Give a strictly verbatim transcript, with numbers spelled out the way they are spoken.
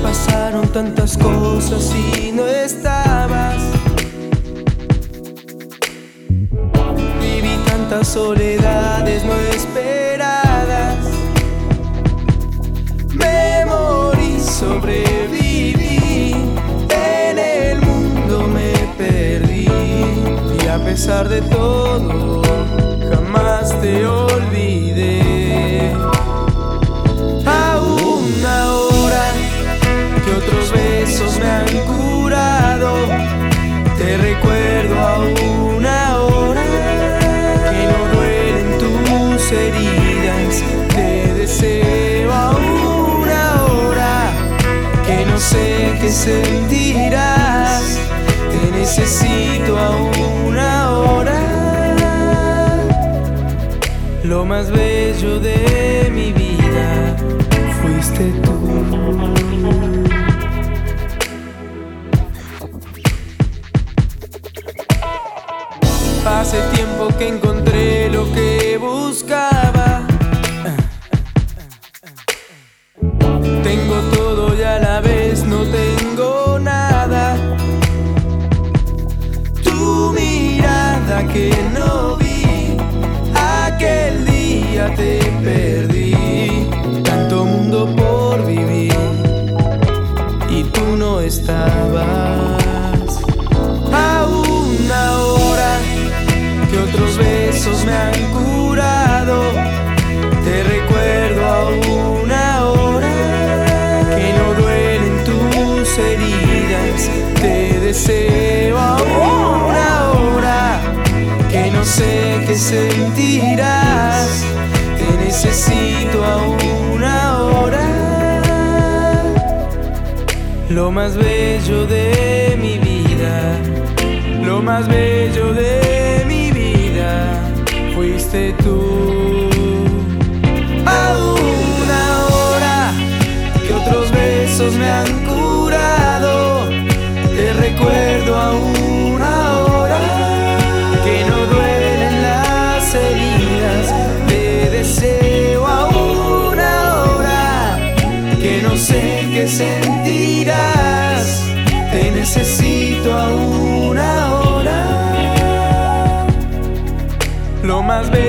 Pasaron tantas cosas y no estabas. Viví tantas soledades no esperadas. Me morí, sobreviví. En el mundo me perdí. Y a pesar de todo, jamás te olvidé. Aún ahora que otros besos me han curado, te recuerdo aún ahora que no duelen tus heridas. Te deseo aún ahora que no sé qué sentirás. Te necesito aún ahora. Lo más bello de mi vida fuiste tú. Hace tiempo que encontré lo que buscaba. Tengo todo y a la vez no tengo nada. Tu mirada que no vi, aquel día te perdí. Tanto mundo por vivir y tú no estabas. Aún ahora que otros besos me han curado, te recuerdo aún ahora que no duelen tus heridas. Te deseo aún ahora que no sé qué sentirás. Te necesito aún ahora. Lo más bello de mi vida, lo más bello de mi vida fuiste tú. Aún ahora que otros besos me han curado, te recuerdo aún ahora que no duelen las heridas. Te deseo aún ahora que no sé qué sentirás. Te necesito aún ahora. Lo más bello